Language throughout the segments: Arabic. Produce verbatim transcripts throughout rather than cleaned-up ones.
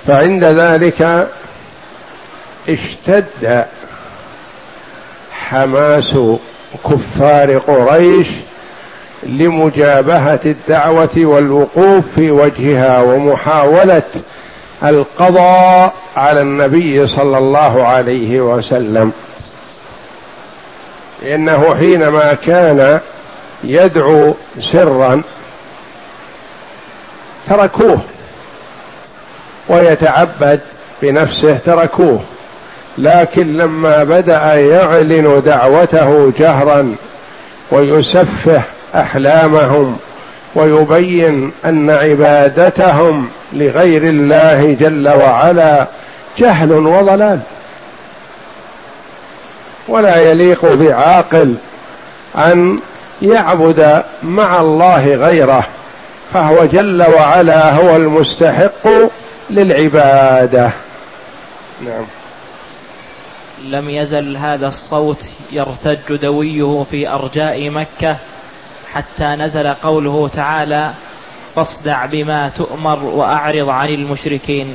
فعند ذلك اشتد حماس كفار قريش لمجابهة الدعوة والوقوف في وجهها ومحاولة القضاء على النبي صلى الله عليه وسلم، لأنه حينما كان يدعو سرا تركوه، ويتعبد بنفسه تركوه، لكن لما بدأ يعلن دعوته جهرا ويسفه أحلامهم ويبين أن عبادتهم لغير الله جل وعلا جهل وضلال، ولا يليق بعاقل أن يعبد مع الله غيره، فهو جل وعلا هو المستحق للعبادة. نعم. لم يزل هذا الصوت يرتج دويه في أرجاء مكة حتى نزل قوله تعالى: فاصدع بما تؤمر وأعرض عن المشركين.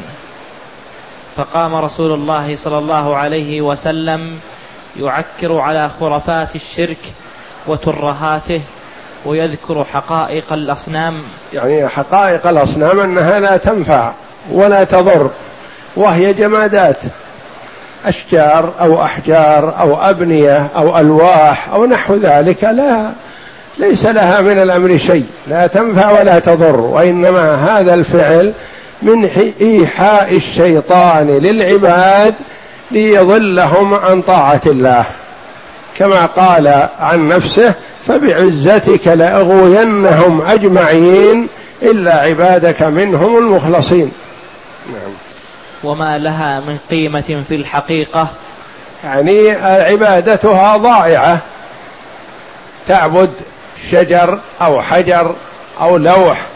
فقام رسول الله صلى الله عليه وسلم يعكر على خرافات الشرك وترهاته ويذكر حقائق الأصنام، يعني حقائق الأصنام أنها لا تنفع ولا تضر، وهي جمادات، أشجار أو أحجار أو أبنية أو ألواح أو نحو ذلك، لا ليس لها من الأمر شيء، لا تنفع ولا تضر، وإنما هذا الفعل من إيحاء الشيطان للعباد ليضلهم عن طاعة الله، كما قال عن نفسه: فبعزتك لأغوينهم أجمعين إلا عبادك منهم المخلصين. نعم. وما لها من قيمة في الحقيقة، يعني عبادتها ضائعة، تعبد شجر أو حجر أو لوح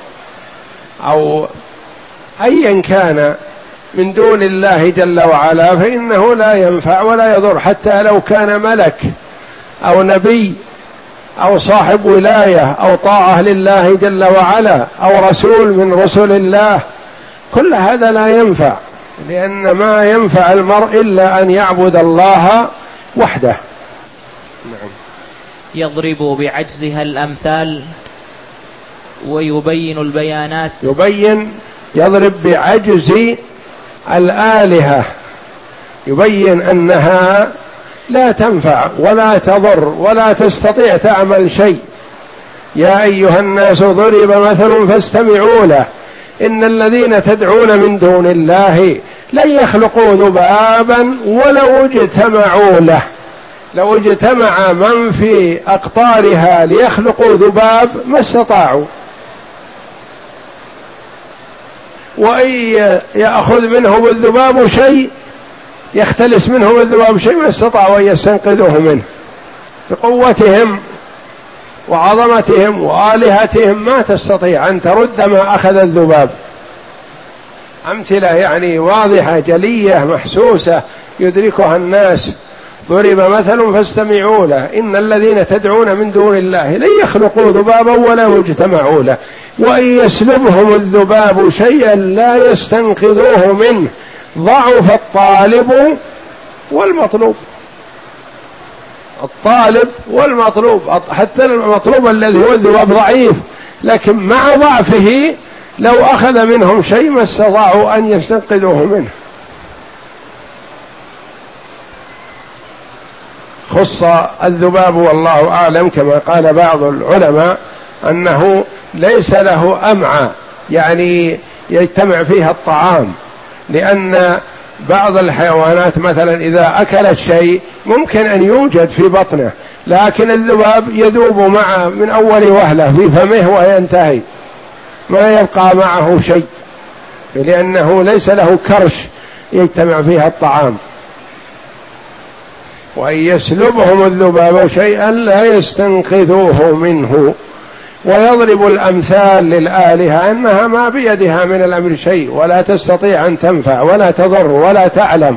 أو أيا كان من دون الله جل وعلا، فإنه لا ينفع ولا يضر، حتى لو كان ملك أو نبي أو صاحب ولاية أو طاعة لله جل وعلا أو رسول من رسل الله، كل هذا لا ينفع، لأن ما ينفع المرء إلا أن يعبد الله وحده. نعم. يضرب بعجزها الأمثال ويبين البيانات، يبين يضرب بعجز الآلهة، يبين أنها لا تنفع ولا تضر ولا تستطيع تعمل شيء. يا أيها الناس ضرب مثل فاستمعوا له إن الذين تدعون من دون الله لن يخلقوا ذبابا ولو اجتمعوا له، لو اجتمع من في أقطارها ليخلقوا ذباب ما استطاعوا، وإن يأخذ منهم الذباب شيء، يختلس منهم الذباب شيء، ما استطاعوا أن يستنقذوه منه، بقوتهم وعظمتهم وآلهتهم ما تستطيع أن ترد ما أخذ الذباب. أمثلة يعني واضحة جلية محسوسة يدركها الناس. ضرب مثل فاستمعوا له إن الذين تدعون من دون الله لن يخلقوا ذبابا ولو اجتمعوا له وإن يسلبهم الذباب شيئا لا يستنقذوه منه ضعف الطالب والمطلوب. الطالب والمطلوب، حتى المطلوب الذي هو الذباب ضعيف، لكن مع ضعفه لو أخذ منهم شيء ما استطاعوا أن يستنقذوه منه. خص الذباب والله أعلم كما قال بعض العلماء أنه ليس له أمعاء يعني يجتمع فيها الطعام، لأن بعض الحيوانات مثلا إذا أكلت شيء ممكن أن يوجد في بطنه، لكن الذباب يذوب معه من أول وهلة في فمه وينتهي، ما يبقى معه شيء، لأنه ليس له كرش يجتمع فيها الطعام. وإن يسلبهم الذباب شيئا لا يستنقذوه منه. ويضرب الأمثال للآلهة أنها ما بيدها من الأمر شيء ولا تستطيع أن تنفع ولا تضر ولا تعلم،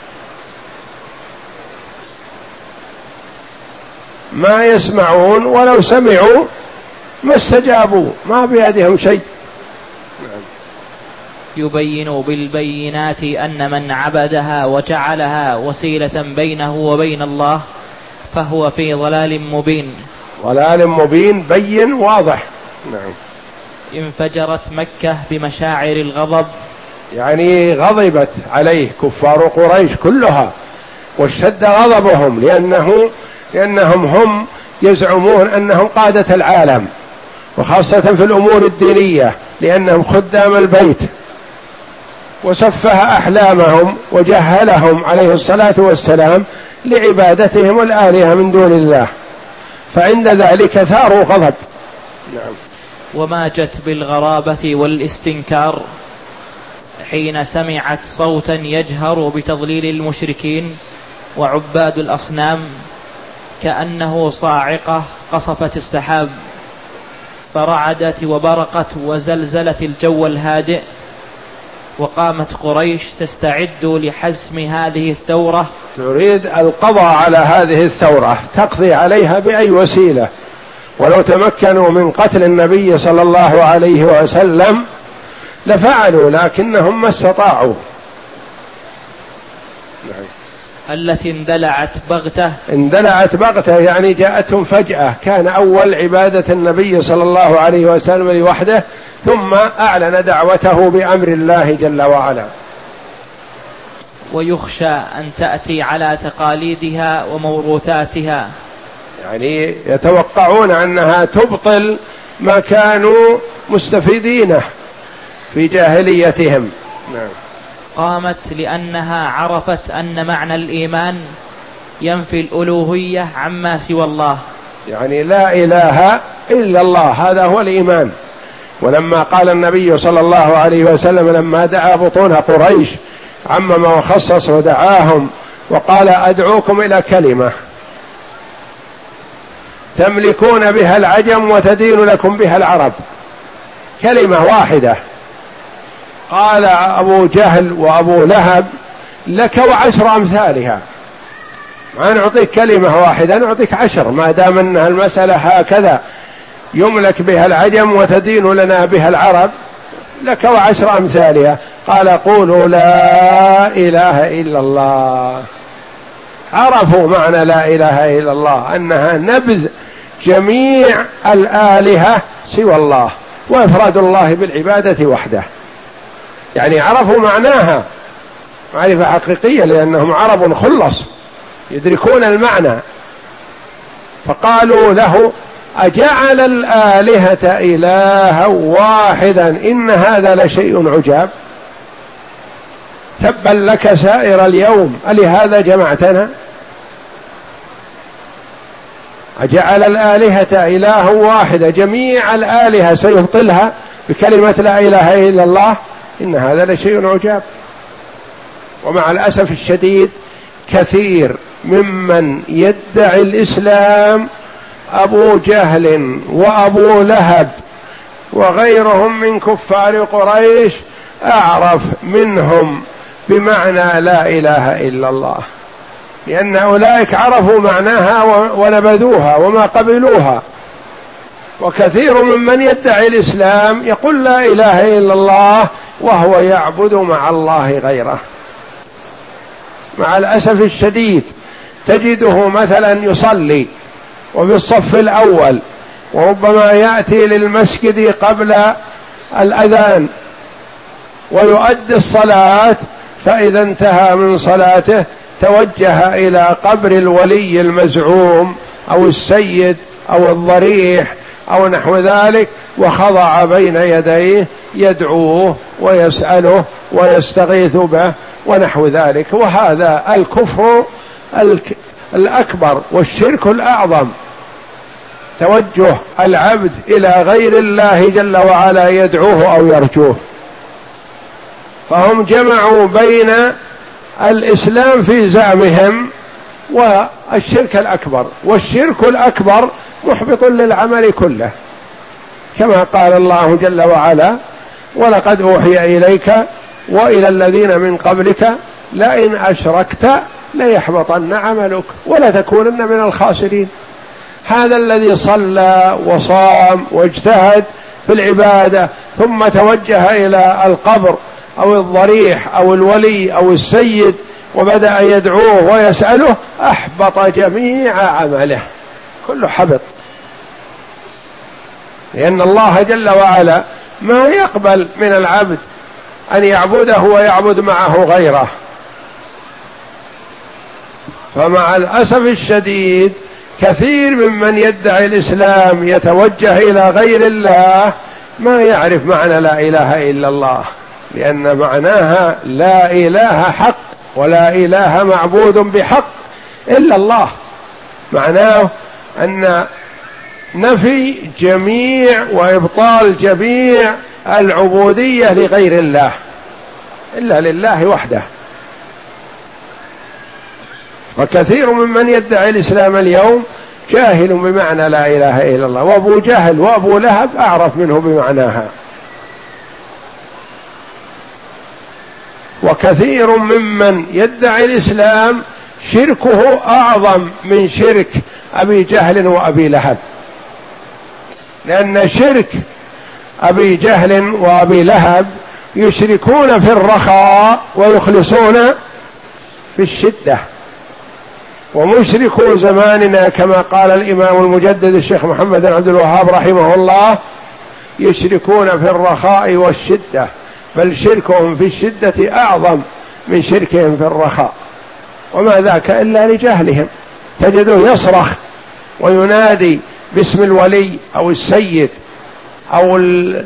ما يسمعون ولو سمعوا ما استجابوا، ما بيدهم شيء. يبين بالبينات أن من عبدها وجعلها وسيلة بينه وبين الله فهو في ضلال مبين. ضلال مبين بين واضح. نعم. انفجرت مكة بمشاعر الغضب، يعني غضبت عليه كفار قريش كلها واشتد غضبهم، لأنه لأنهم هم يزعمون أنهم قادة العالم، وخاصة في الأمور الدينية، لأنهم خدام البيت، وسفه أحلامهم وجهلهم عليه الصلاة والسلام لعبادتهم الآلهة من دون الله، فعند ذلك ثاروا غضب. نعم. وما جت بالغرابة والاستنكار حين سمعت صوتا يجهر بتضليل المشركين وعباد الأصنام كأنه صاعقة قصفت السحاب، فرعدت وبرقت وزلزلت الجو الهادئ، وقامت قريش تستعد لحزم هذه الثورة، تريد القضاء على هذه الثورة، تقضي عليها بأي وسيلة، ولو تمكنوا من قتل النبي صلى الله عليه وسلم لفعلوا، لكنهم ما استطاعوا. التي اندلعت بغتة. اندلعت بغتة يعني جاءتهم فجأة، كان أول عبادة النبي صلى الله عليه وسلم لوحده، ثم أعلن دعوته بأمر الله جل وعلا. ويخشى أن تأتي على تقاليدها وموروثاتها، يعني يتوقعون أنها تبطل ما كانوا مستفيدينه في جاهليتهم. نعم. قامت لأنها عرفت أن معنى الإيمان ينفي الألوهية عما سوى الله، يعني لا إله إلا الله، هذا هو الإيمان. ولما قال النبي صلى الله عليه وسلم لما دعا بطون قريش عمم وخصص ودعاهم وقال أدعوكم إلى كلمة تملكون بها العجم وتدين لكم بها العرب، كلمة واحدة. قال أبو جهل وأبو لهب لك وعشر أمثالها، ما نعطيك كلمة واحدة نعطيك عشر، ما دام أنها المسألة هكذا يملك بها العجم وتدين لنا بها العرب، لك وعشر أمثالها. قال قولوا لا إله إلا الله. عرفوا معنى لا إله إلا الله، أنها نبذ جميع الآلهة سوى الله وإفراد الله بالعبادة وحده، يعني عرفوا معناها معرفة حقيقية، لأنهم عرب خلص يدركون المعنى. فقالوا له أجعل الآلهة إلها واحدا إن هذا لشيء عجاب، تبا لك سائر اليوم ألهذا جمعتنا؟ أجعل الآلهة إله واحدة، جميع الآلهة سيبطلها بكلمة لا إله إلا الله، إن هذا لشيء عجاب. ومع الأسف الشديد كثير ممن يدعي الإسلام أبو جهل وأبو لهب وغيرهم من كفار قريش أعرف منهم بمعنى لا إله إلا الله، لأن أولئك عرفوا معناها ونبذوها وما قبلوها. وكثير ممن يدعي الإسلام يقول لا إله إلا الله وهو يعبد مع الله غيره. مع الأسف الشديد تجده مثلا يصلي وفي الصف الأول، وربما يأتي للمسجد قبل الأذان ويؤدي الصلاة، فإذا انتهى من صلاته توجه إلى قبر الولي المزعوم أو السيد أو الضريح أو نحو ذلك، وخضع بين يديه يدعوه ويسأله ويستغيث به ونحو ذلك. وهذا الكفر الأكبر والشرك الأعظم، توجه العبد إلى غير الله جل وعلا يدعوه أو يرجوه. فهم جمعوا بين الإسلام في زعمهم والشرك الأكبر، والشرك الأكبر محبط للعمل كله، كما قال الله جل وعلا ولقد أوحي إليك وإلى الذين من قبلك لئن أشركت ليحبطن عملك ولتكونن من الخاسرين. هذا الذي صلى وصام واجتهد في العبادة ثم توجه إلى القبر أو الضريح أو الولي أو السيد وبدأ يدعوه ويسأله أحبط جميع عمله، كله حبط، لأن الله جل وعلا ما يقبل من العبد أن يعبده ويعبد معه غيره. فمع الأسف الشديد كثير ممن يدعي الإسلام يتوجه إلى غير الله ما يعرف معنى لا إله إلا الله، لأن معناها لا إله حق ولا إله معبود بحق إلا الله، معناه أن نفي جميع وإبطال جميع العبودية لغير الله إلا لله وحده. وكثير ممن يدعي الإسلام اليوم جاهل بمعنى لا إله إلا الله، وأبو جهل وأبو لهب أعرف منه بمعناها. وكثير ممن يدعي الإسلام شركه أعظم من شرك أبي جهل وأبي لهب، لأن شرك أبي جهل وأبي لهب يشركون في الرخاء ويخلصون في الشدة، ومشركو زماننا كما قال الإمام المجدد الشيخ محمد بن عبد الوهاب رحمه الله يشركون في الرخاء والشدة، بل شركهم في الشدة أعظم من شركهم في الرخاء، وما ذاك إلا لجهلهم. تجده يصرخ وينادي باسم الولي أو السيد أو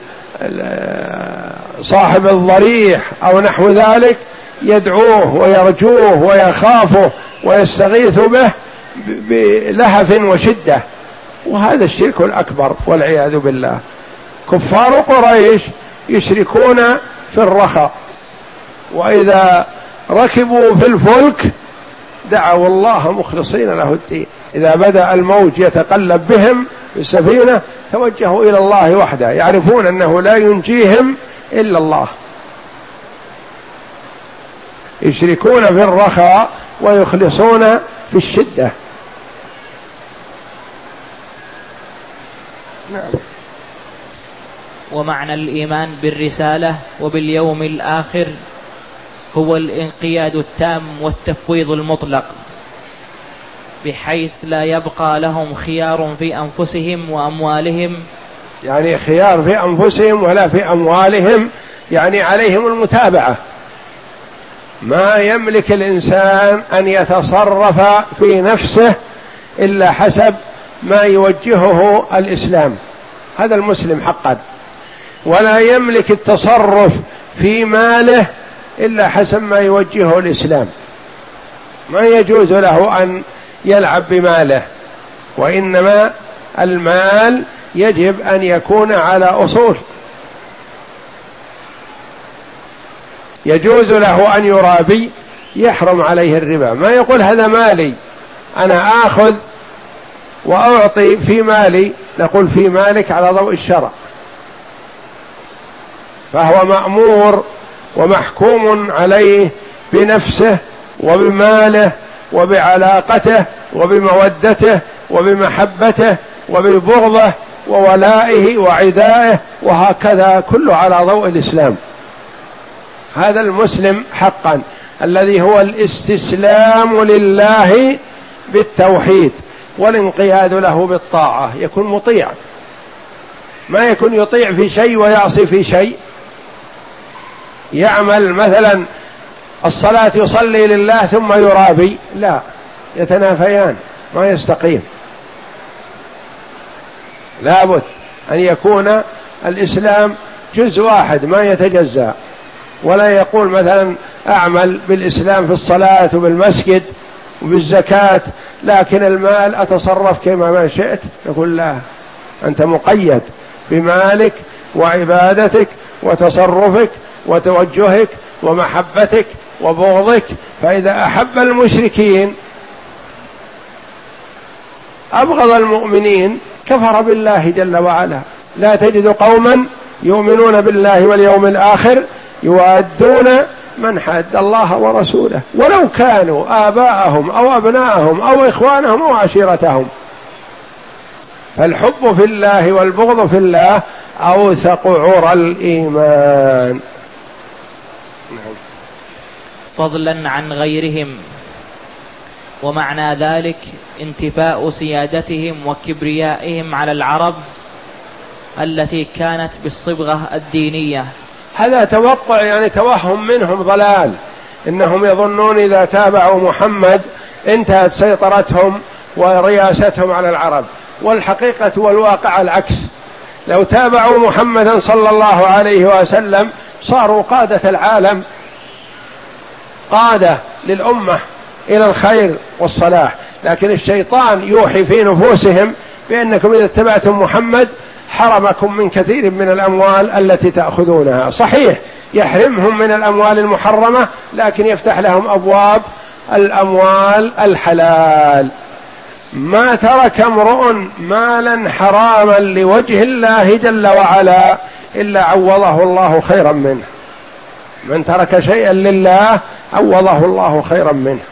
صاحب الضريح أو نحو ذلك، يدعوه ويرجوه ويخافه ويستغيث به بلهف وشدة، وهذا الشرك الأكبر والعياذ بالله. كفار قريش يشركون في الرخاء، وإذا ركبوا في الفلك دعوا الله مخلصين له الدين، إذا بدأ الموج يتقلب بهم في السفينة توجهوا إلى الله وحده، يعرفون أنه لا ينجيهم إلا الله. يشركون في الرخاء ويخلصون في الشدة. نعم. ومعنى الإيمان بالرسالة وباليوم الآخر هو الانقياد التام والتفويض المطلق، بحيث لا يبقى لهم خيار في أنفسهم وأموالهم، يعني خيار في أنفسهم ولا في أموالهم، يعني عليهم المتابعة. ما يملك الإنسان أن يتصرف في نفسه إلا حسب ما يوجهه الإسلام، هذا المسلم حقا، ولا يملك التصرف في ماله إلا حسب ما يوجهه الإسلام. ما يجوز له أن يلعب بماله، وإنما المال يجب أن يكون على أصول. يجوز له أن يرابي، يحرم عليه الربا. ما يقول هذا مالي أنا آخذ وأعطي في مالي، نقول في مالك على ضوء الشرع، فهو مأمور ومحكوم عليه بنفسه وبماله وبعلاقته وبمودته وبمحبته وببغضه وولائه وعدائه، وهكذا كله على ضوء الإسلام. هذا المسلم حقا الذي هو الاستسلام لله بالتوحيد والانقياد له بالطاعة، يكون مطيع، ما يكون يطيع في شيء ويعصي في شيء. يعمل مثلا الصلاة يصلي لله ثم يرابي، لا، يتنافيان، ما يستقيم. لابد أن يكون الإسلام جزء واحد ما يتجزأ، ولا يقول مثلا أعمل بالإسلام في الصلاة وبالمسجد وبالزكاة لكن المال أتصرف كما ما شئت. يقول لا، أنت مقيد بمالك وعبادتك وتصرفك وتوجهك ومحبتك وبغضك. فإذا أحب المشركين أبغض المؤمنين كفر بالله جل وعلا. لا تجد قوما يؤمنون بالله واليوم الآخر يوادون من حاد الله ورسوله ولو كانوا آباءهم أو أبناءهم أو إخوانهم أو عشيرتهم. فالحب في الله والبغض في الله أوثق عرى الإيمان. نعم. فضلا عن غيرهم. ومعنى ذلك انتفاء سيادتهم وكبريائهم على العرب التي كانت بالصبغة الدينية. هذا توقع، يعني توهم منهم ضلال، إنهم يظنون إذا تابعوا محمد انتهت سيطرتهم ورياستهم على العرب، والحقيقة والواقع العكس. لو تابعوا محمدا صلى الله عليه وسلم صاروا قادة العالم، قادة للأمة إلى الخير والصلاح، لكن الشيطان يوحي في نفوسهم بأنكم إذا اتبعتم محمد حرمكم من كثير من الأموال التي تأخذونها. صحيح يحرمهم من الأموال المحرمة، لكن يفتح لهم أبواب الأموال الحلال. ما ترك امرؤ مالا حراما لوجه الله جل وعلا إلا عوضه الله خيرا منه. من ترك شيئا لله عوضه الله خيرا منه.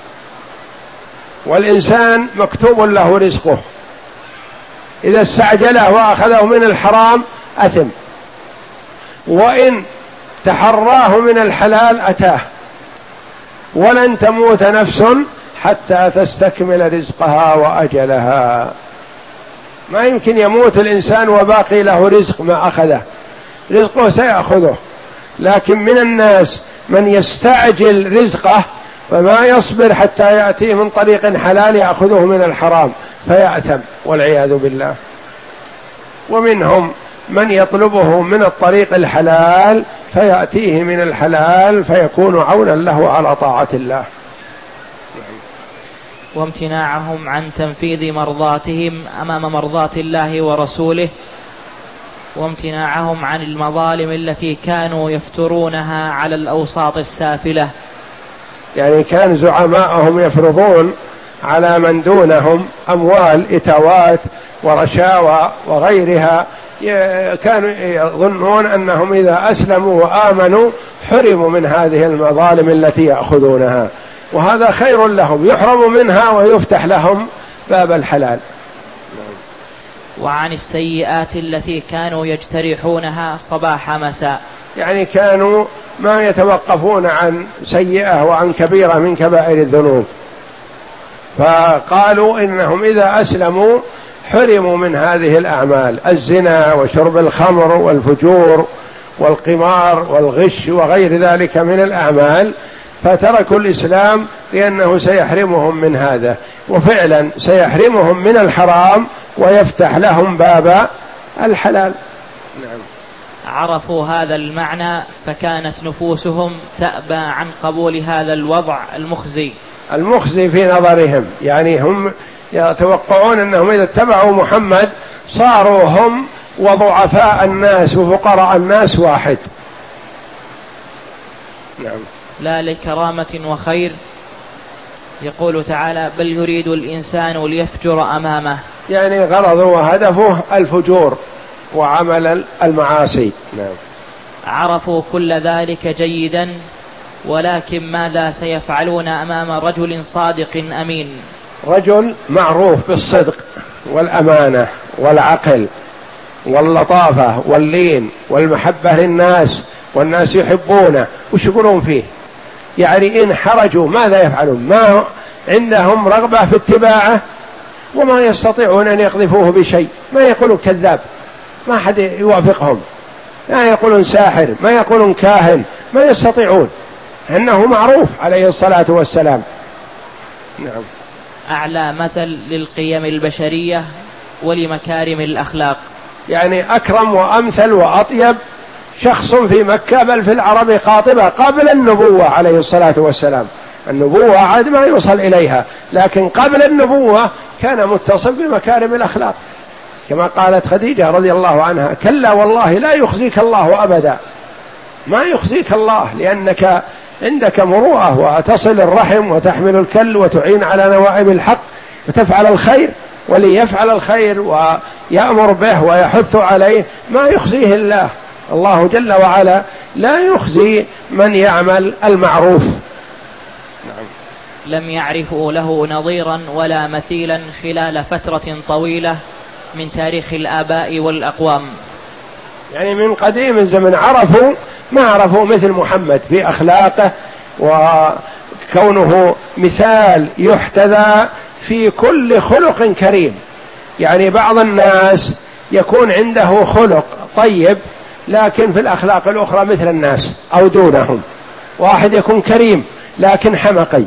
والإنسان مكتوب له رزقه، إذا استعجله وأخذه من الحرام أثم، وإن تحراه من الحلال أتاه. ولن تموت نفس حتى تستكمل رزقها وأجلها. ما يمكن يموت الإنسان وباقي له رزق ما أخذه، رزقه سيأخذه. لكن من الناس من يستعجل رزقه فما يصبر حتى يأتيه من طريق حلال يأخذه من الحرام فيأثم والعياذ بالله. ومنهم من يطلبه من الطريق الحلال فيأتيه من الحلال فيكون عونا له على طاعة الله. وامتناعهم عن تنفيذ مرضاتهم أمام مرضات الله ورسوله، وامتناعهم عن المظالم التي كانوا يفترونها على الأوساط السافلة. يعني كان زعماءهم يفرضون على من دونهم أموال إتاوات ورشاوى وغيرها، كانوا يظنون أنهم إذا أسلموا وآمنوا حرموا من هذه المظالم التي يأخذونها، وهذا خير لهم، يحرموا منها ويفتح لهم باب الحلال. وعن السيئات التي كانوا يجترحونها صباح مساء، يعني كانوا ما يتوقفون عن سيئة وعن كبيرة من كبائر الذنوب، فقالوا إنهم إذا أسلموا حرموا من هذه الأعمال، الزنا وشرب الخمر والفجور والقمار والغش وغير ذلك من الأعمال، فتركوا الإسلام لأنه سيحرمهم من هذا، وفعلا سيحرمهم من الحرام ويفتح لهم باب الحلال. نعم. عرفوا هذا المعنى فكانت نفوسهم تأبى عن قبول هذا الوضع المخزي المخزي في نظرهم. يعني هم يتوقعون أنهم إذا اتبعوا محمد صاروا هم وضعفاء الناس وفقراء الناس واحد. نعم. لا لكرامة وخير. يقول تعالى: بل يريد الإنسان ليفجر أمامه. يعني غرضه وهدفه الفجور وعمل المعاصي. نعم. عرفوا كل ذلك جيدا، ولكن ماذا سيفعلون أمام رجل صادق أمين؟ رجل معروف بالصدق والأمانة والعقل واللطافة واللين والمحبة للناس، والناس يحبونه، وش يقولون فيه؟ يعني إن حرجوا ماذا يفعلون؟ ما عندهم رغبة في اتباعه، وما يستطيعون أن يقذفوه بشيء. ما يقولون كذاب، ما حد يوافقهم، ما يقولون ساحر، ما يقولون كاهن، ما يستطيعون، إنه معروف عليه الصلاة والسلام. نعم. أعلى مثل للقيم البشرية ولمكارم الأخلاق. يعني أكرم وأمثل وأطيب شخص في مكة، بل في العرب قاطبة قبل النبوة عليه الصلاة والسلام. النبوة عاد ما يوصل إليها، لكن قبل النبوة كان متصف بمكارم الأخلاق، كما قالت خديجة رضي الله عنها: كلا والله لا يخزيك الله أبدا. ما يخزيك الله، لأنك عندك مروءة وتصل الرحم وتحمل الكل وتعين على نوائب الحق وتفعل الخير. وليفعل الخير ويأمر به ويحث عليه ما يخزيه الله. الله جل وعلا لا يخزي من يعمل المعروف. نعم. لم يعرفوا له نظيرا ولا مثيلا خلال فترة طويلة من تاريخ الآباء والأقوام. يعني من قديم الزمن عرفوا ما عرفوا مثل محمد في أخلاقه وكونه مثال يحتذى في كل خلق كريم. يعني بعض الناس يكون عنده خلق طيب لكن في الأخلاق الأخرى مثل الناس أو دونهم. واحد يكون كريم لكن حمقي،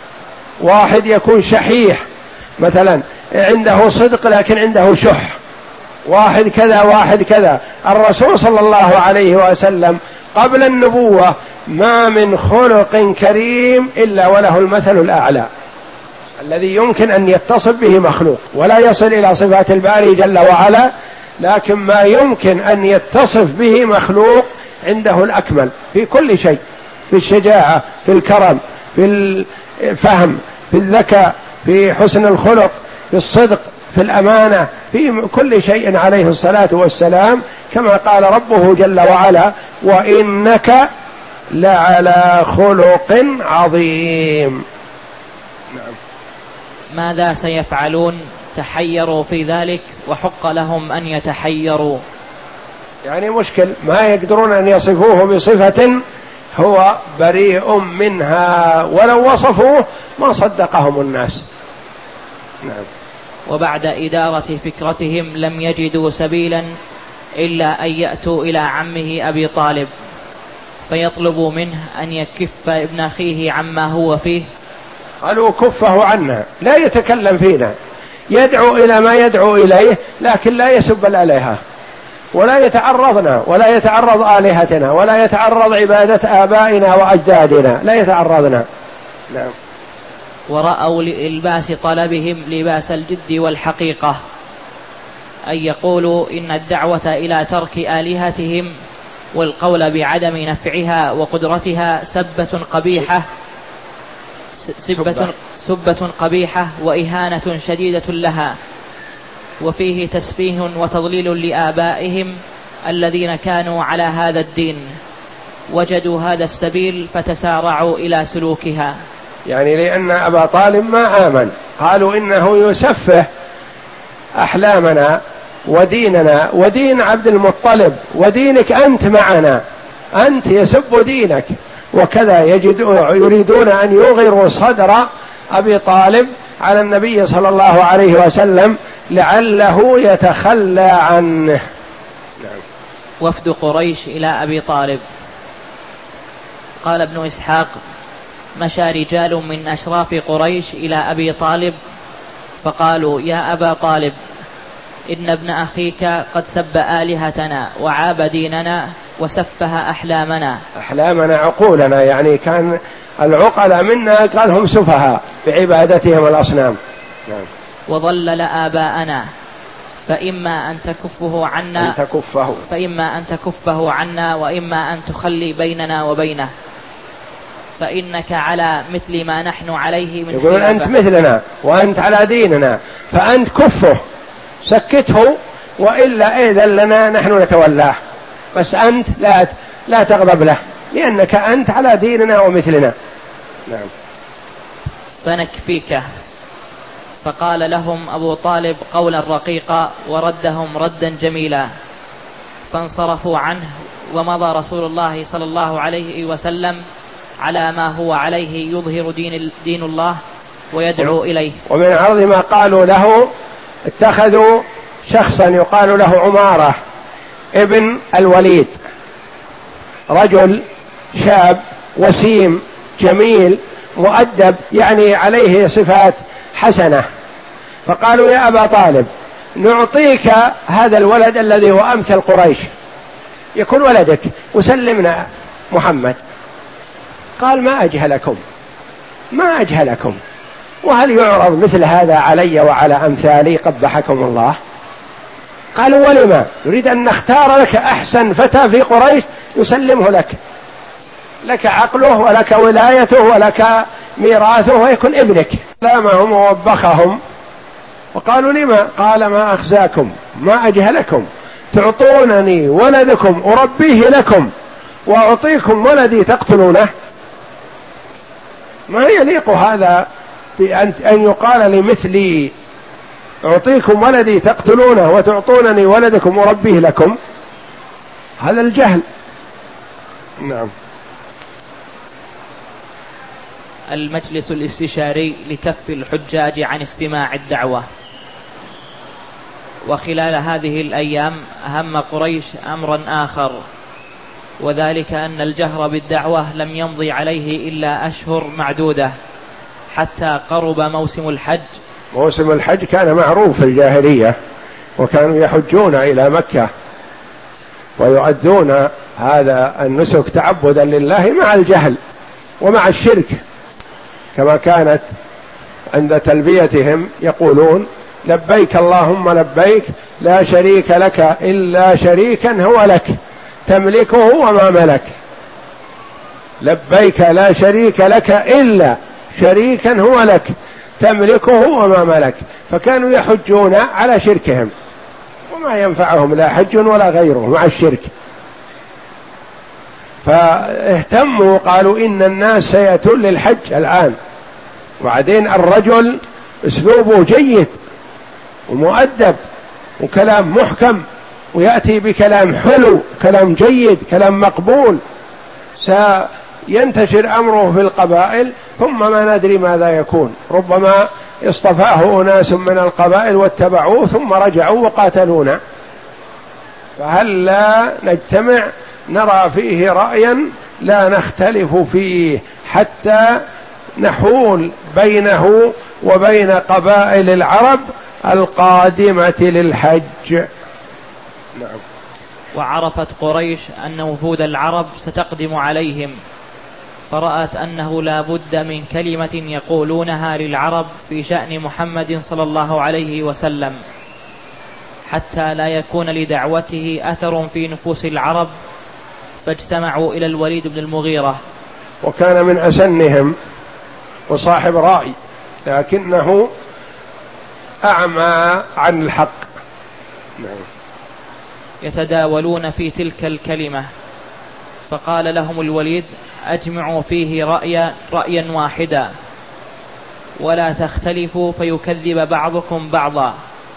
واحد يكون شحيح مثلا عنده صدق لكن عنده شح، واحد كذا واحد كذا. الرسول صلى الله عليه وسلم قبل النبوة ما من خلق كريم إلا وله المثل الأعلى الذي يمكن أن يتصف به مخلوق، ولا يصل إلى صفات الباري جل وعلا، لكن ما يمكن أن يتصف به مخلوق عنده الأكمل في كل شيء، في الشجاعة، في الكرم، في الفهم، في الذكاء، في حسن الخلق، في الصدق، في الأمانة، في كل شيء عليه الصلاة والسلام، كما قال ربه جل وعلا: وإنك لعلى خلق عظيم. نعم. ماذا سيفعلون؟ تحيروا في ذلك وحق لهم أن يتحيروا. يعني مشكل ما يقدرون أن يصفوه بصفة هو بريء منها، ولو وصفوه ما صدقهم الناس. نعم. وبعد إدارة فكرتهم لم يجدوا سبيلا إلا أن يأتوا إلى عمه أبي طالب فيطلبوا منه أن يكف ابن أخيه عما هو فيه. قالوا: كفه عنا، لا يتكلم فينا، يدعو إلى ما يدعو إليه لكن لا يسب الآلهة، ولا يتعرضنا، ولا يتعرض آلهتنا، ولا يتعرض عبادة آبائنا وأجدادنا، لا يتعرضنا. نعم. ورأوا لإلباس طلبهم لباس الجد والحقيقة، أن يقولوا إن الدعوة إلى ترك آلهتهم والقول بعدم نفعها وقدرتها سبة قبيحة سبة, سبة قبيحة وإهانة شديدة لها، وفيه تسفيه وتضليل لآبائهم الذين كانوا على هذا الدين، وجدوا هذا السبيل فتسارعوا إلى سلوكها. يعني لأن أبا طالب ما آمن، قالوا إنه يسفه أحلامنا وديننا ودين عبد المطلب ودينك أنت معنا، أنت يسب دينك، وكذا يريدون أن يغروا صدر أبي طالب على النبي صلى الله عليه وسلم لعله يتخلى عنه. وفد قريش إلى أبي طالب. قال ابن إسحاق: مشى رجال من أشراف قريش إلى أبي طالب فقالوا: يا أبا طالب، إن ابن أخيك قد سب آلهتنا وعاب ديننا وسفه أحلامنا. أحلامنا عقولنا، يعني كان العقل منا قال هم سفهاء بعبادتهم الأصنام. نعم. وضلل آباءنا، فإما أن تكفه عنا أن تكفه فإما أن تكفه عنا وإما أن تخلي بيننا وبينه، فإنك على مثل ما نحن عليه من يقول أنت مثلنا وأنت على ديننا، فأنت كفه سكته، وإلا إذن لنا نحن نتولاه، بس أنت لا لا تغضب له لأنك أنت على ديننا ومثلنا. نعم. فنكفيك. فقال لهم أبو طالب قولا رقيقا وردهم ردا جميلا، فانصرفوا عنه، ومضى رسول الله صلى الله عليه وسلم على ما هو عليه يظهر دين, دين الله ويدعو إليه. ومن عرض ما قالوا له اتخذوا شخصا يقال له عمارة ابن الوليد، رجل شاب وسيم جميل مؤدب، يعني عليه صفات حسنة، فقالوا: يا أبا طالب، نعطيك هذا الولد الذي هو أمثل قريش، يكون ولدك، وسلمنا محمد. قال: ما أجهلكم ما أجهلكم وهل يعرض مثل هذا علي وعلى أمثالي؟ قبحكم الله. قالوا: ولما؟ نريد أن نختار لك أحسن فتى في قريش يسلمه لك، لك عقله ولك ولايته ولك ميراثه ويكون ابنك. لامهم ووبخهم وقالوا: لما؟ قال: ما أخزاكم ما أجهلكم، تعطونني ولدكم أربيه لكم وأعطيكم ولدي تقتلونه؟ ما يليق هذا بأن يقال لمثلي أعطيكم ولدي تقتلونه وتعطونني ولدكم أربيه لكم. هذا الجهل. نعم. المجلس الاستشاري لكف الحجاج عن استماع الدعوة. وخلال هذه الأيام هم قريش أمرا آخر، وذلك أن الجهر بالدعوة لم يمضي عليه إلا أشهر معدودة حتى قرب موسم الحج. موسم الحج كان معروف في الجاهلية، وكانوا يحجون إلى مكة ويؤدون هذا النسك تعبدا لله مع الجهل ومع الشرك، كما كانت عند تلبيتهم يقولون لبيك اللهم لبيك لا شريك لك إلا شريكا هو لك تملكه وما ملك. لبيك لا شريك لك إلا شريكا هو لك تملكه وما ملك. فكانوا يحجون على شركهم وما ينفعهم لا حج ولا غيره مع الشرك، فاهتموا قالوا إن الناس سيأتون للحج الآن، وبعدين الرجل أسلوبه جيد ومؤدب وكلام محكم ويأتي بكلام حلو كلام جيد كلام مقبول، سينتشر أمره في القبائل ثم ما ندري ماذا يكون، ربما اصطفاه أناس من القبائل واتبعوه ثم رجعوا وقاتلونا، فهل لا نجتمع نرى فيه رأيا لا نختلف فيه حتى نحول بينه وبين قبائل العرب القادمة للحج. نعم. وعرفت قريش أن وفود العرب ستقدم عليهم، فرأت أنه لا بد من كلمة يقولونها للعرب في شأن محمد صلى الله عليه وسلم حتى لا يكون لدعوته أثر في نفوس العرب، فاجتمعوا إلى الوليد بن المغيرة، وكان من أسنهم وصاحب رأي لكنه أعمى عن الحق. نعم. يتداولون في تلك الكلمة، فقال لهم الوليد أجمعوا فيه رأيا, رأيا واحدا ولا تختلفوا فيكذب بعضكم بعضا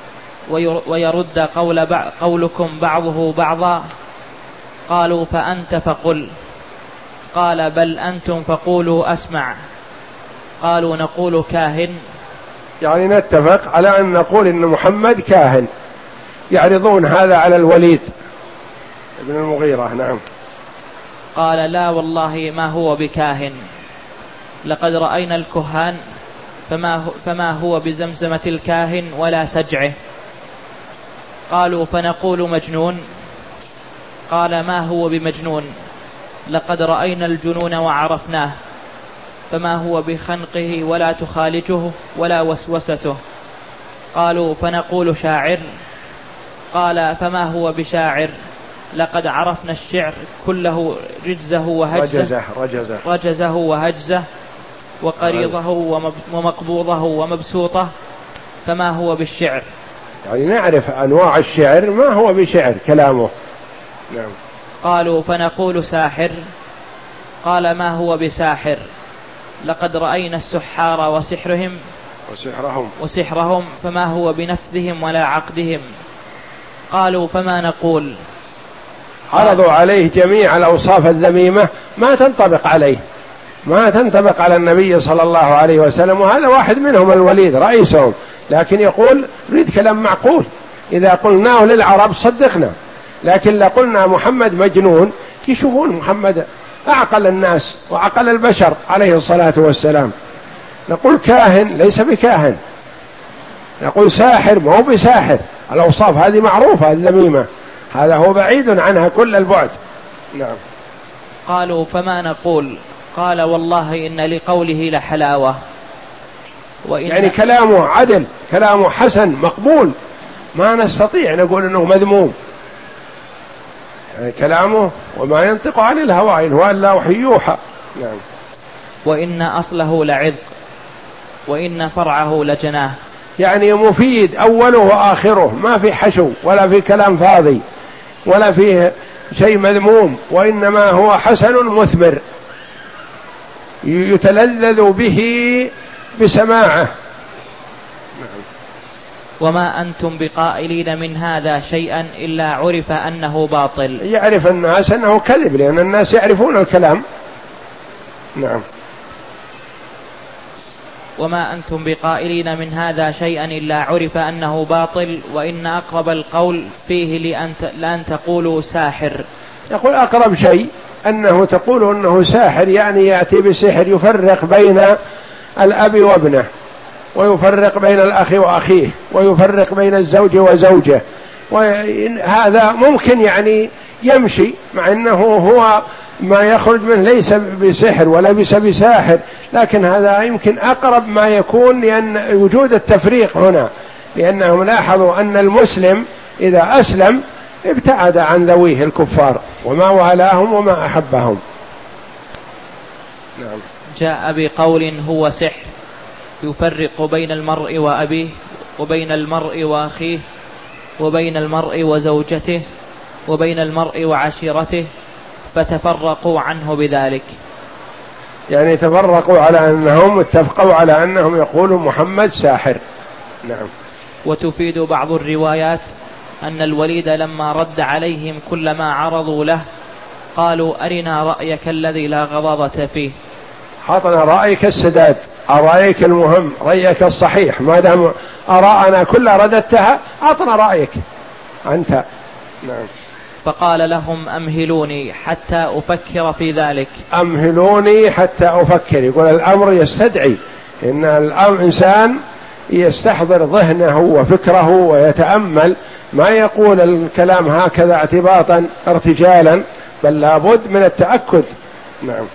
ويرد قول قولكم بعضه بعضا. قالوا فأنت فقل. قال بل أنتم فقولوا أسمع. قالوا نقول كاهن، يعني نتفق على أن نقول إن محمد كاهن. يعرضون هذا على الوليد ابن المغيرة. نعم. قال لا والله ما هو بكاهن، لقد رأينا الكهان فما هو, فما هو بزمزمة الكاهن ولا سجعه. قالوا فنقول مجنون. قال ما هو بمجنون، لقد رأينا الجنون وعرفناه، فما هو بخنقه ولا تخالجه ولا وسوسته. قالوا فنقول شاعر. قال فما هو بشاعر، لقد عرفنا الشعر كله رجزه وهجزه رجزه, رجزه, رجزه وهجزه وقريضه ومقبوضه ومبسوطه، فما هو بالشعر. يعني نعرف أنواع الشعر ما هو بشعر كلامه. نعم. قالوا فنقول ساحر. قال ما هو بساحر، لقد رأينا السحار وسحرهم وسحرهم وسحرهم فما هو بنفذهم ولا عقدهم. قالوا فما نقول. عرضوا عليه جميع الأوصاف الذميمة ما تنطبق عليه، ما تنطبق على النبي صلى الله عليه وسلم، وهذا واحد منهم الوليد رئيسهم، لكن يقول نريد كلام معقول، إذا قلناه للعرب صدقنا، لكن لو قلنا محمد مجنون يشوفون محمد أعقل الناس وعقل البشر عليه الصلاة والسلام. نقول كاهن ليس بكاهن، نقول ساحر ما هو بساحر، الأوصاف هذه معروفة الذميمة، هذا هو بعيد عنها كل البعد. نعم. قالوا فما نقول. قال والله إن لقوله لحلاوة، وإن يعني كلامه عدل كلامه حسن مقبول، ما نستطيع نقول أنه مذموم، يعني كلامه وما ينطق عن الهوى إن هو إلا وحي يوحى. نعم. وإن أصله لعذق وإن فرعه لجناه، يعني مفيد أوله وآخره، ما في حشو ولا في كلام فاضي ولا فيه شيء مذموم، وإنما هو حسن مثمر يتلذذ به بسماعه. وما أنتم بقائلين من هذا شيئا إلا عرف أنه باطل. يعرف الناس أنه كذب، لأن الناس يعرفون الكلام. نعم. وما أنتم بقائلين من هذا شيئا إلا عرف أنه باطل، وإن أقرب القول فيه لأن تقولوا ساحر. يقول أقرب شيء أنه تقول أنه ساحر، يعني يأتي بسحر يفرق بين الأب وابنه، ويفرق بين الأخ وأخيه، ويفرق بين الزوج وزوجه، وهذا ممكن يعني يمشي، مع أنه هو ما يخرج منه ليس بسحر ولا بساحر، لكن هذا يمكن أقرب ما يكون، لأن وجود التفريق هنا، لأنهم لاحظوا أن المسلم إذا أسلم ابتعد عن ذويه الكفار وما والاهم وما أحبهم. نعم. جاء بقول هو سحر يفرق بين المرء وأبيه، وبين المرء وأخيه، وبين المرء وزوجته، وبين المرء وعشيرته، فتفرقوا عنه بذلك. يعني تفرقوا على أنهم اتفقوا على أنهم يقولوا محمد ساحر. نعم. وتفيد بعض الروايات أن الوليد لما رد عليهم كل ما عرضوا له قالوا أرنا رأيك الذي لا غضاضة فيه. حطنا رأيك السداد، رأيك المهم، رأيك الصحيح، ما دام أراءنا كلها رددتها أعطنا رأيك أنت. نعم. فقال لهم أمهلوني حتى أفكر في ذلك. أمهلوني حتى أفكر، يقول الأمر يستدعي إن الإنسان يستحضر ذهنه وفكره ويتأمل، ما يقول الكلام هكذا اعتباطا ارتجالا، بل لابد من التأكد. نعم.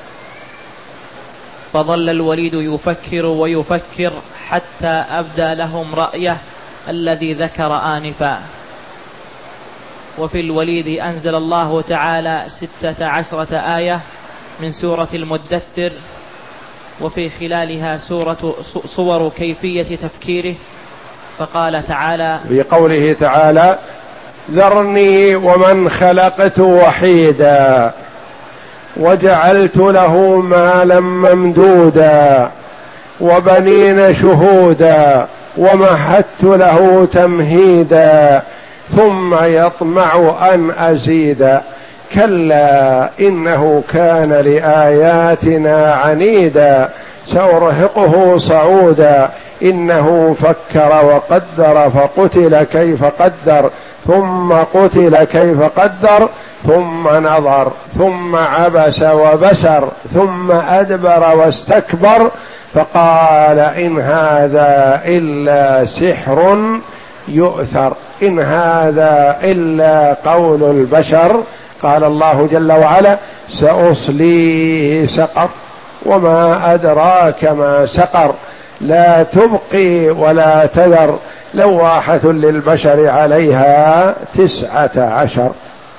فظل الوليد يفكر ويفكر حتى أبدى لهم رأيه الذي ذكر آنفا. وفي الوليد أنزل الله تعالى ستة عشرة آية من سورة المدثر، وفي خلالها سورة صور كيفية تفكيره. فقال تعالى في قوله تعالى ذرني ومن خلقت وحيدا وجعلت له مالا ممدودا وبنين شهودا ومهدت له تمهيدا ثم يطمع أن أزيد كلا إنه كان لآياتنا عنيدا سأرهقه صعودا إنه فكر وقدر فقتل كيف قدر ثم قتل كيف قدر ثم نظر ثم عبس وبسر ثم أدبر واستكبر فقال إن هذا إلا سحر يؤثر إن هذا إلا قول البشر. قال الله جل وعلا سأصليه سقر وما أدراك ما سقر لا تبقي ولا تذر لواحة للبشر عليها تسعة عشر.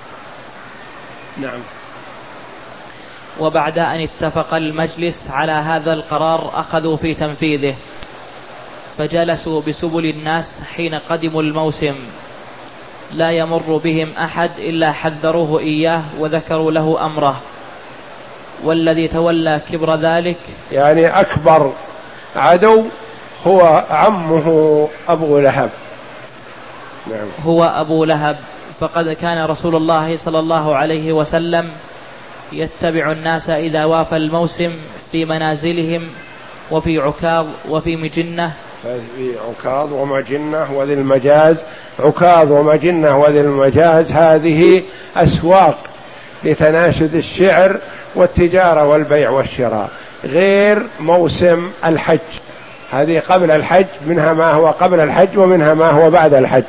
نعم. وبعد أن اتفق المجلس على هذا القرار أخذوا في تنفيذه، فجلسوا بسبل الناس حين قدموا الموسم لا يمر بهم أحد إلا حذروه إياه وذكروا له أمره. والذي تولى كبر ذلك يعني أكبر عدو هو عمه أبو لهب. نعم. هو أبو لهب. فقد كان رسول الله صلى الله عليه وسلم يتبع الناس إذا وافى الموسم في منازلهم وفي عكاظ وفي مجنة. في عكاظ ومجنة وذي المجاز. عكاظ ومجنة وذي المجاز هذه أسواق لتناشد الشعر والتجارة والبيع والشراء، غير موسم الحج، هذه قبل الحج، منها ما هو قبل الحج ومنها ما هو بعد الحج.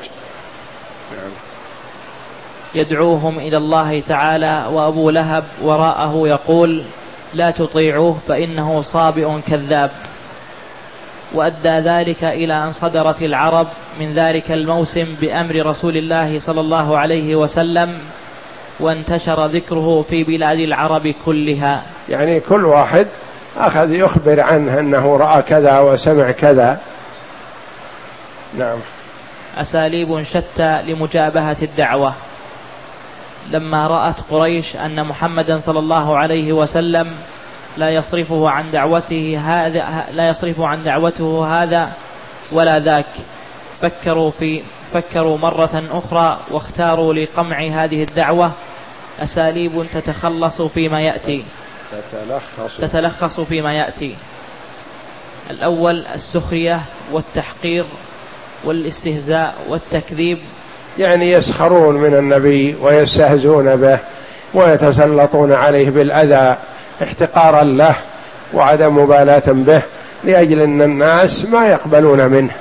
يدعوهم إلى الله تعالى وأبو لهب وراءه يقول لا تطيعوه فإنه صابئ كذاب. وأدى ذلك إلى أن صدرت العرب من ذلك الموسم بأمر رسول الله صلى الله عليه وسلم، وانتشر ذكره في بلاد العرب كلها. يعني كل واحد أخذ يخبر عنه أنه رأى كذا وسمع كذا. نعم. أساليب شتى لمجابهة الدعوة. لما رأت قريش أن محمدا صلى الله عليه وسلم لا يصرفه عن دعوته هذا لا يصرف عن دعوته هذا ولا ذاك، فكروا في فكروا مرة أخرى واختاروا لقمع هذه الدعوة أساليب تتخلص فيما يأتي تتلخص, تتلخص فيما يأتي. الأول السخرية والتحقير والاستهزاء والتكذيب، يعني يسخرون من النبي ويستهزئون به ويتسلطون عليه بالأذى احتقارا له وعدم مبالاة به لأجل أن الناس ما يقبلون منه.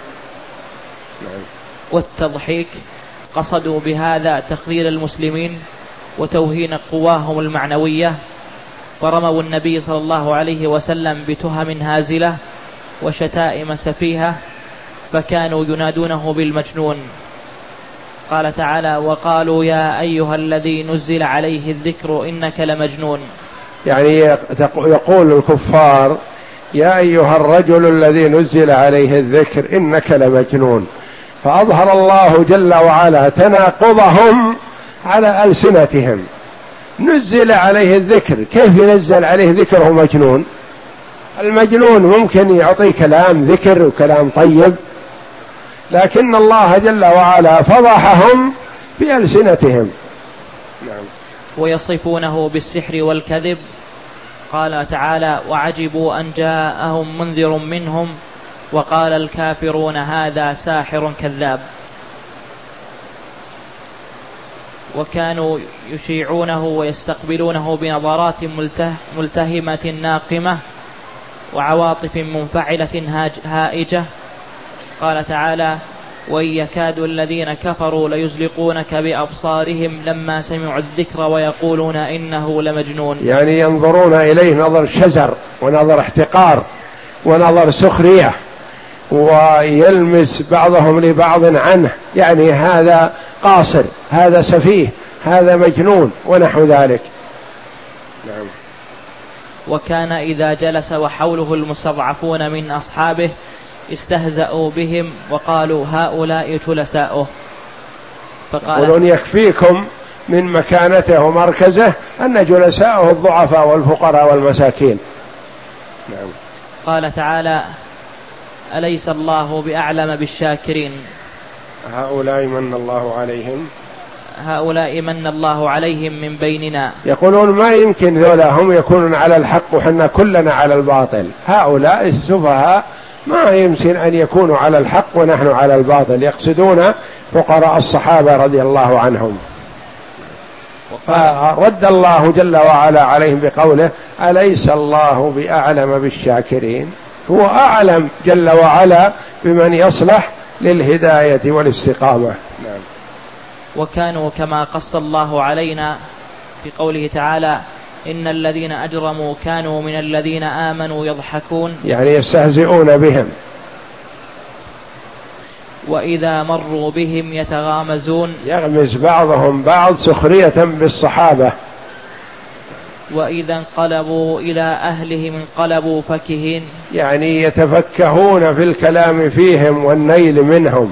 والتضحيك، قصدوا بهذا تخذيل المسلمين وتوهين قواهم المعنوية، ورموا النبي صلى الله عليه وسلم بتهم هازلة وشتائم سفيهة، فكانوا ينادونه بالمجنون. قال تعالى: وقالوا يا أيها الذي نزل عليه الذكر إنك لمجنون. يعني يقول الكفار: يا أيها الرجل الذي نزل عليه الذكر إنك لمجنون. فأظهر الله جل وعلا تناقضهم على ألسنتهم. نزل عليه الذكر، كيف ينزل عليه ذكره مجنون؟ المجنون ممكن يعطي كلام ذكر وكلام طيب، لكن الله جل وعلا فضحهم بألسنتهم. نعم. ويصفونه بالسحر والكذب. قال تعالى: وعجبوا أن جاءهم منذر منهم وقال الكافرون هذا ساحر كذاب. وكانوا يشيعونه ويستقبلونه بنظرات ملتهمة ناقمة وعواطف منفعلة هائجة. قال تعالى: وإن يكاد الذين كفروا ليزلقونك بأبصارهم لما سمعوا الذكر ويقولون إنه لمجنون. يعني ينظرون إليه نظر شزر ونظر احتقار ونظر سخرية، ويلمس بعضهم لبعض عنه، يعني هذا قاصر، هذا سفيه، هذا مجنون ونحو ذلك. نعم. وكان إذا جلس وحوله المستضعفون من أصحابه استهزأوا بهم وقالوا هؤلاء جلساؤه. يقولون يكفيكم من مكانته ومركزه أن جلساؤه الضعفاء والفقراء والمساكين. نعم. قال تعالى: أليس الله بأعلم بالشاكرين. هؤلاء من الله عليهم هؤلاء من الله عليهم من بيننا. يقولون ما يمكن ذولا هم يكونون على الحق وحنا كلنا على الباطل. هؤلاء السفهاء ما يمكن أن يكونوا على الحق ونحن على الباطل. يقصدون فقراء الصحابة رضي الله عنهم. فرد الله جل وعلا عليهم بقوله: أليس الله بأعلم بالشاكرين. هو أعلم جل وعلا بمن يصلح للهداية والاستقامة. نعم. وكانوا كما قص الله علينا في قوله تعالى: إن الذين أجرموا كانوا من الذين آمنوا يضحكون، يعني يستهزئون بهم. وإذا مروا بهم يتغامزون، يغمز بعضهم بعض سخرية بالصحابة. وإذا انقلبوا إلى أهلهم انقلبوا فكهين، يعني يتفكهون في الكلام فيهم والنيل منهم.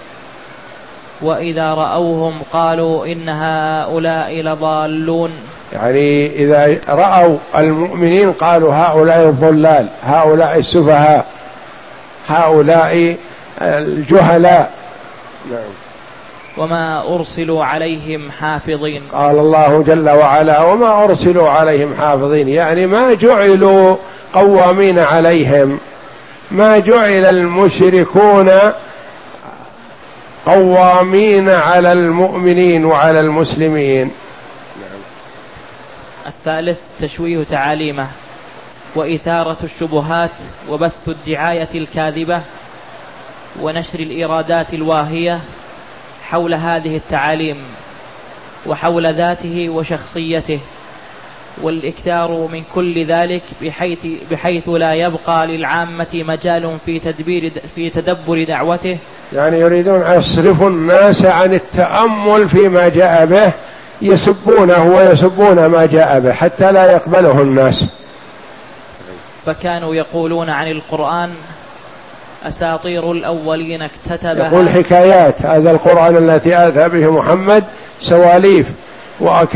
وإذا رأوهم قالوا إن هؤلاء لضالون، يعني إذا رأوا المؤمنين قالوا هؤلاء الضلال، هؤلاء السفهاء، هؤلاء الجهلاء. نعم. وما أرسلوا عليهم حافظين. قال الله جل وعلا: وما أرسلوا عليهم حافظين، يعني ما جعلوا قوامين عليهم، ما جعل المشركون قوامين على المؤمنين وعلى المسلمين. الثالث تشويه تعاليمه وإثارة الشبهات وبث الدعاية الكاذبة ونشر الإرادات الواهية حول هذه التعاليم وحول ذاته وشخصيته، والإكثار من كل ذلك بحيث, بحيث لا يبقى للعامة مجال في تدبير في تدبر دعوته. يعني يريدون أن يصرفوا الناس عن التأمل فيما جاء به، يسبونه ويسبون ما جاء به حتى لا يقبله الناس. فكانوا يقولون عن القرآن: أساطير الأولين اكتتبها. يقول حكايات، هذا القرآن التي آتى به محمد سواليف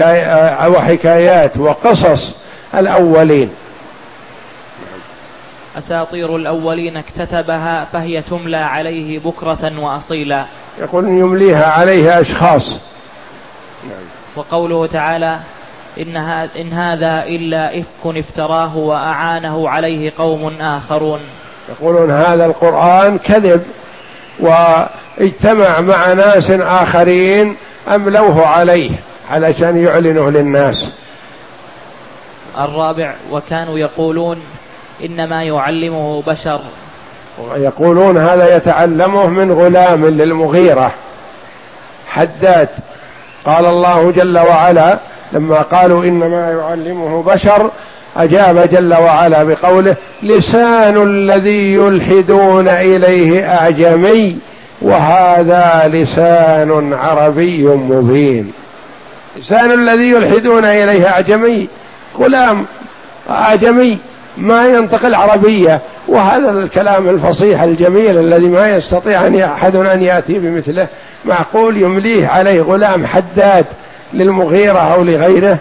وحكايات وقصص الأولين. أساطير الأولين اكتتبها فهي تملى عليه بكرة وأصيلا. يقول يمليها عليه أشخاص. نعم. وقوله تعالى إن هذا إلا إفك افتراه وأعانه عليه قوم آخرون. يقولون هذا القرآن كذب واجتمع مع ناس آخرين أملوه عليه علشان يعلنه للناس. الرابع وكانوا يقولون إنما يعلمه بشر. يقولون هذا يتعلمه من غلام للمغيرة حداد. قال الله جل وعلا لما قالوا إنما يعلمه بشر أجاب جل وعلا بقوله لسان الذي يلحدون إليه أعجمي وهذا لسان عربي مبين. لسان الذي يلحدون إليه أعجمي، غلام أعجمي ما ينطق العربية، وهذا الكلام الفصيح الجميل الذي ما يستطيع أن أحد أن يأتي بمثله، معقول يمليه عليه غلام حداد للمغيرة أو لغيره؟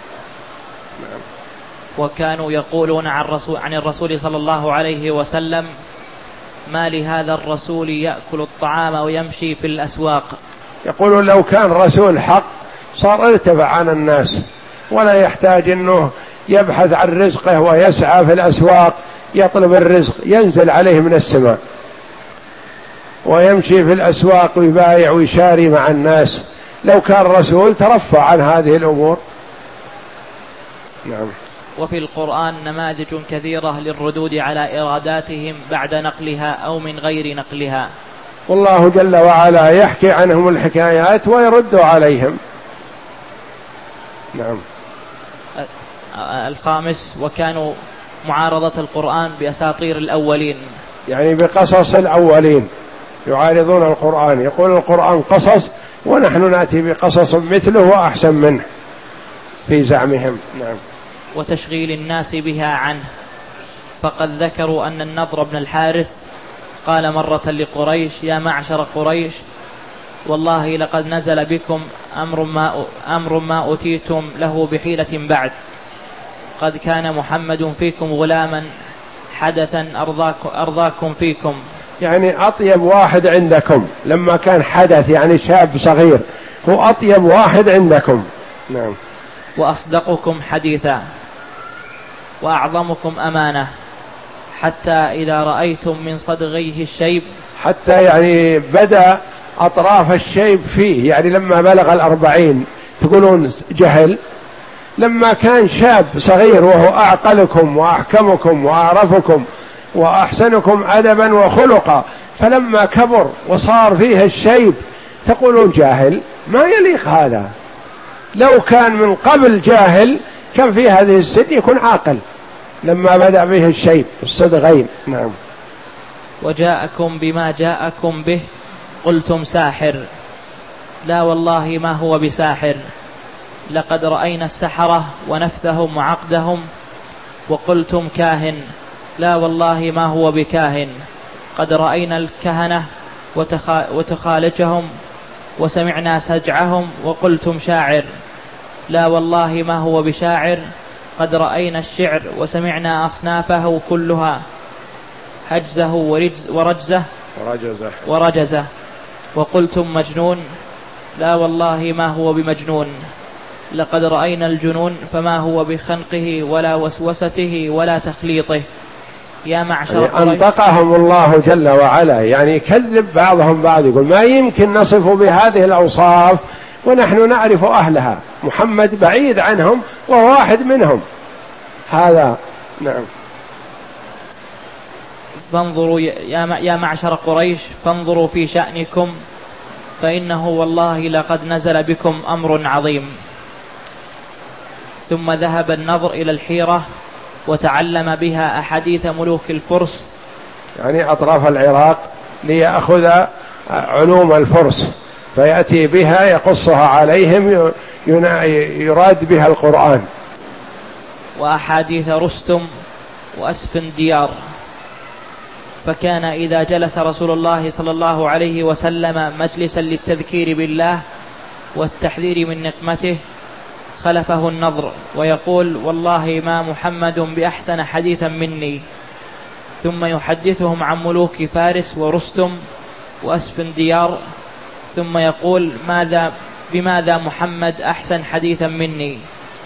وكانوا يقولون عن الرسول, عن الرسول صلى الله عليه وسلم ما لهذا الرسول يأكل الطعام ويمشي في الأسواق. يقولون لو كان رسول حق صار ارتفع عن الناس ولا يحتاج أنه يبحث عن رزقه ويسعى في الأسواق يطلب الرزق، ينزل عليه من السماء ويمشي في الأسواق ويبايع ويشاري مع الناس. لو كان رسول ترفع عن هذه الأمور. نعم. وفي القرآن نماذج كثيرة للردود على إراداتهم بعد نقلها أو من غير نقلها. والله جل وعلا يحكي عنهم الحكايات ويرد عليهم. نعم. الخامس وكانوا معارضة القرآن بأساطير الأولين، يعني بقصص الأولين، يعارضون القرآن، يقول القرآن قصص ونحن نأتي بقصص مثله وأحسن منه في زعمهم. نعم. وتشغيل الناس بها عنه، فقد ذكروا أن النضر بن الحارث قال مرة لقريش يا معشر قريش والله لقد نزل بكم أمر ما, أمر ما أتيتم له بحيلة بعد، قد كان محمد فيكم غلاما حدثا أرضاكم, أرضاكم فيكم، يعني أطيب واحد عندكم لما كان حدث، يعني شاب صغير هو أطيب واحد عندكم. نعم. وأصدقكم حديثا وأعظمكم أمانة، حتى إذا رأيتم من صدغيه الشيب، حتى يعني بدأ أطراف الشيب فيه، يعني لما بلغ الأربعين تقولون جهل، لما كان شاب صغير وهو أعقلكم وأحكمكم وأعرفكم وأحسنكم أدبا وخلقا، فلما كبر وصار فيه الشيب تقولون جاهل، ما يليق هذا. لو كان من قبل جاهل كان في هذه السن يكون عاقل لما بدأ به الشيب الصدغين. نعم. وجاءكم بما جاءكم به قلتم ساحر، لا والله ما هو بساحر، لقد رأينا السحرة ونفثهم وعقدهم، وقلتم كاهن، لا والله ما هو بكاهن، قد رأينا الكهنة وتخالجهم وسمعنا سجعهم، وقلتم شاعر، لا والله ما هو بشاعر، قد رأينا الشعر وسمعنا أصنافه كلها، هجزه ورجز ورجزه ورجزه, ورجزه، وقلتم مجنون، لا والله ما هو بمجنون، لقد رأينا الجنون فما هو بخنقه ولا وسوسته ولا تخليطه، يا معشر يعني أنطقهم الله جل وعلا، يعني يكذب بعضهم بعض، يقول ما يمكن نصف بهذه الأوصاف ونحن نعرف أهلها، محمد بعيد عنهم وهو واحد منهم هذا. نعم. فانظروا يا معشر قريش فانظروا في شأنكم فإنه والله لقد نزل بكم أمر عظيم. ثم ذهب النضر إلى الحيرة وتعلم بها أحاديث ملوك الفرس، يعني أطراف العراق، ليأخذ علوم الفرس فيأتي بها يقصها عليهم، يراد بها القرآن، وأحاديث رستم وأسفنديار. فكان إذا جلس رسول الله صلى الله عليه وسلم مجلسا للتذكير بالله والتحذير من نقمته خلفه النضر ويقول والله ما محمد بأحسن حديثا مني، ثم يحدثهم عن ملوك فارس ورستم وأسفنديار، ثم يقول ماذا بماذا محمد أحسن حديثا مني.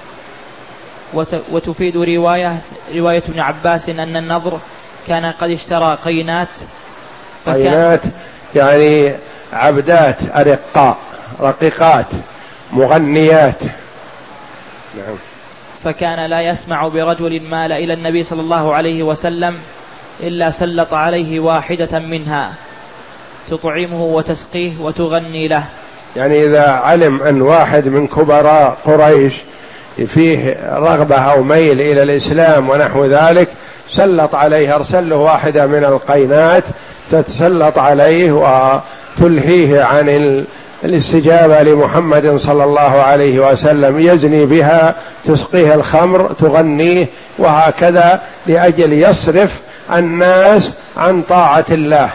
وتفيد رواية رواية ابن عباس أن النضر كان قد اشترى قينات قينات يعني عبدات أرقاء رقيقات مغنيات. نعم. فكان لا يسمع برجل مال إلى النبي صلى الله عليه وسلم إلا سلط عليه واحدة منها تطعمه وتسقيه وتغني له. يعني إذا علم أن واحد من كبراء قريش فيه رغبة أو ميل إلى الإسلام ونحو ذلك سلط عليه، أرسل له واحدة من القينات تتسلط عليه وتلهيه عن الاستجابة لمحمد صلى الله عليه وسلم، يزني بها، تسقيه الخمر، تغنيه، وهكذا لأجل يصرف الناس عن طاعة الله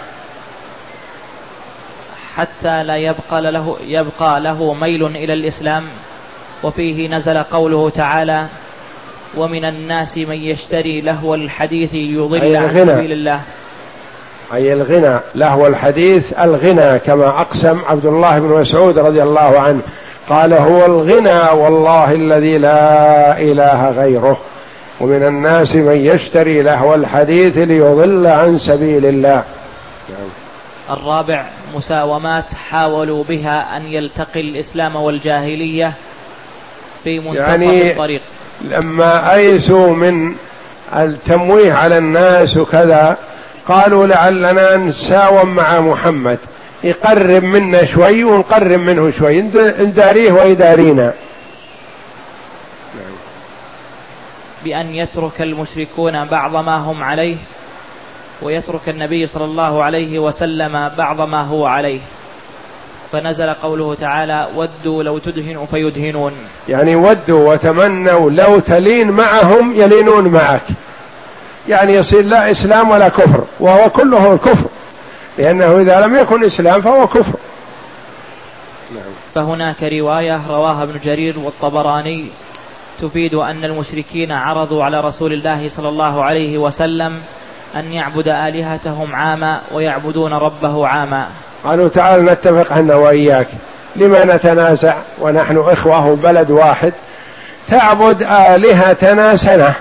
حتى لا يبقى له, يبقى له ميل إلى الإسلام. وفيه نزل قوله تعالى ومن الناس من يشتري لهو الحديث يضل عن سبيل الله، أي الغنى، لهو الحديث الغنى، كما أقسم عبد الله بن مسعود رضي الله عنه قال هو الغنى والله الذي لا إله غيره، ومن الناس من يشتري لهو الحديث ليضل عن سبيل الله. الرابع مساومات حاولوا بها أن يلتقي الإسلام والجاهلية في منتصف يعني الطريق، لما أيسوا من التمويه على الناس وكذا قالوا لعلنا نساوم مع محمد، يقرب منا شوي ونقرب منه شوي، نداريه ويدارينا. بأن يترك المشركون بعض ما هم عليه ويترك النبي صلى الله عليه وسلم بعض ما هو عليه، فنزل قوله تعالى ودوا لو تدهن فيدهنون، يعني ودوا وتمنوا لو تلين معهم يلينون معك، يعني يصير لا إسلام ولا كفر، وهو كله الكفر، لأنه إذا لم يكن إسلام فهو كفر. فهناك رواية رواها ابن جرير والطبراني تفيد أن المشركين عرضوا على رسول الله صلى الله عليه وسلم أن يعبد آلهتهم عاما ويعبدون ربه عاما. قالوا تعال نتفق عنا وإياك، لما نتنازع ونحن إخوة بلد واحد، تعبد آلهتنا سنة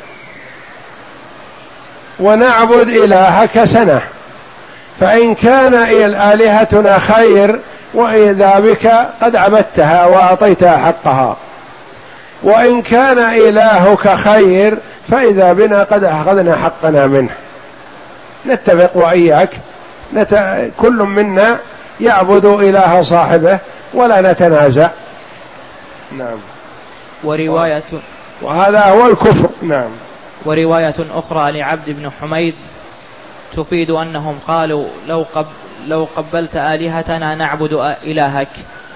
ونعبد إلهك سنة، فإن كان آلهتنا خير وإذا بك قد عبدتها وأعطيتها حقها، وإن كان إلهك خير فإذا بنا قد أخذنا حقنا منه، نتفق وإياك نت... كل منا يعبد إله صاحبه ولا نتنازع. نعم. ورواية وهذا هو الكفر. نعم. ورواية أخرى لعبد بن حميد تفيد أنهم قالوا لو, قب... لو قبلت آلهتنا نعبد إلهك.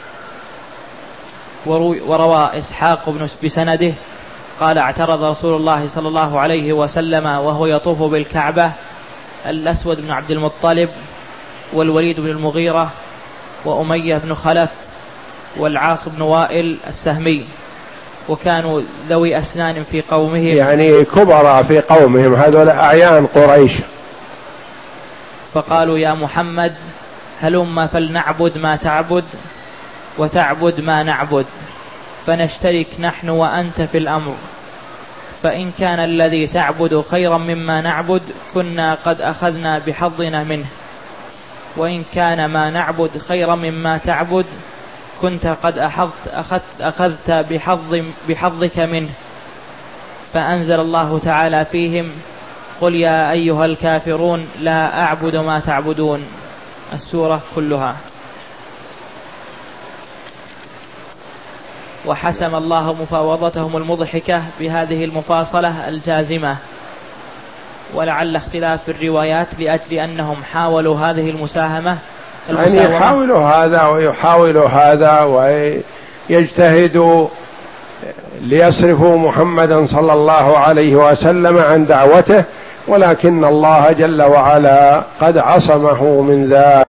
وروى إسحاق بن بسنده قال اعترض رسول الله صلى الله عليه وسلم وهو يطوف بالكعبة الأسود بن عبد المطلب والوليد بن المغيرة وأمية بن خلف والعاص بن وائل السهمي، وكانوا ذوي أسنان في قومهم، يعني كبراء في قومهم، هذول أعيان قريش. فقالوا يا محمد هلم فلنعبد ما تعبد وتعبد ما نعبد، فنشترك نحن وأنت في الأمر، فإن كان الذي تعبد خيرا مما نعبد كنا قد أخذنا بحظنا منه، وإن كان ما نعبد خيرا مما تعبد كنت قد أخذت, أخذت, أخذت بحظ بحظك منه. فأنزل الله تعالى فيهم قل يا أيها الكافرون لا أعبد ما تعبدون، السورة كلها. وحسم الله مفاوضتهم المضحكة بهذه المفاصلة الجازمة، ولعل اختلاف الروايات لأجل أنهم حاولوا هذه المساهمة يعني يحاولوا هذا ويحاولوا هذا ويجتهدوا ليصرفوا محمدا صلى الله عليه وسلم عن دعوته، ولكن الله جل وعلا قد عصمه من ذلك.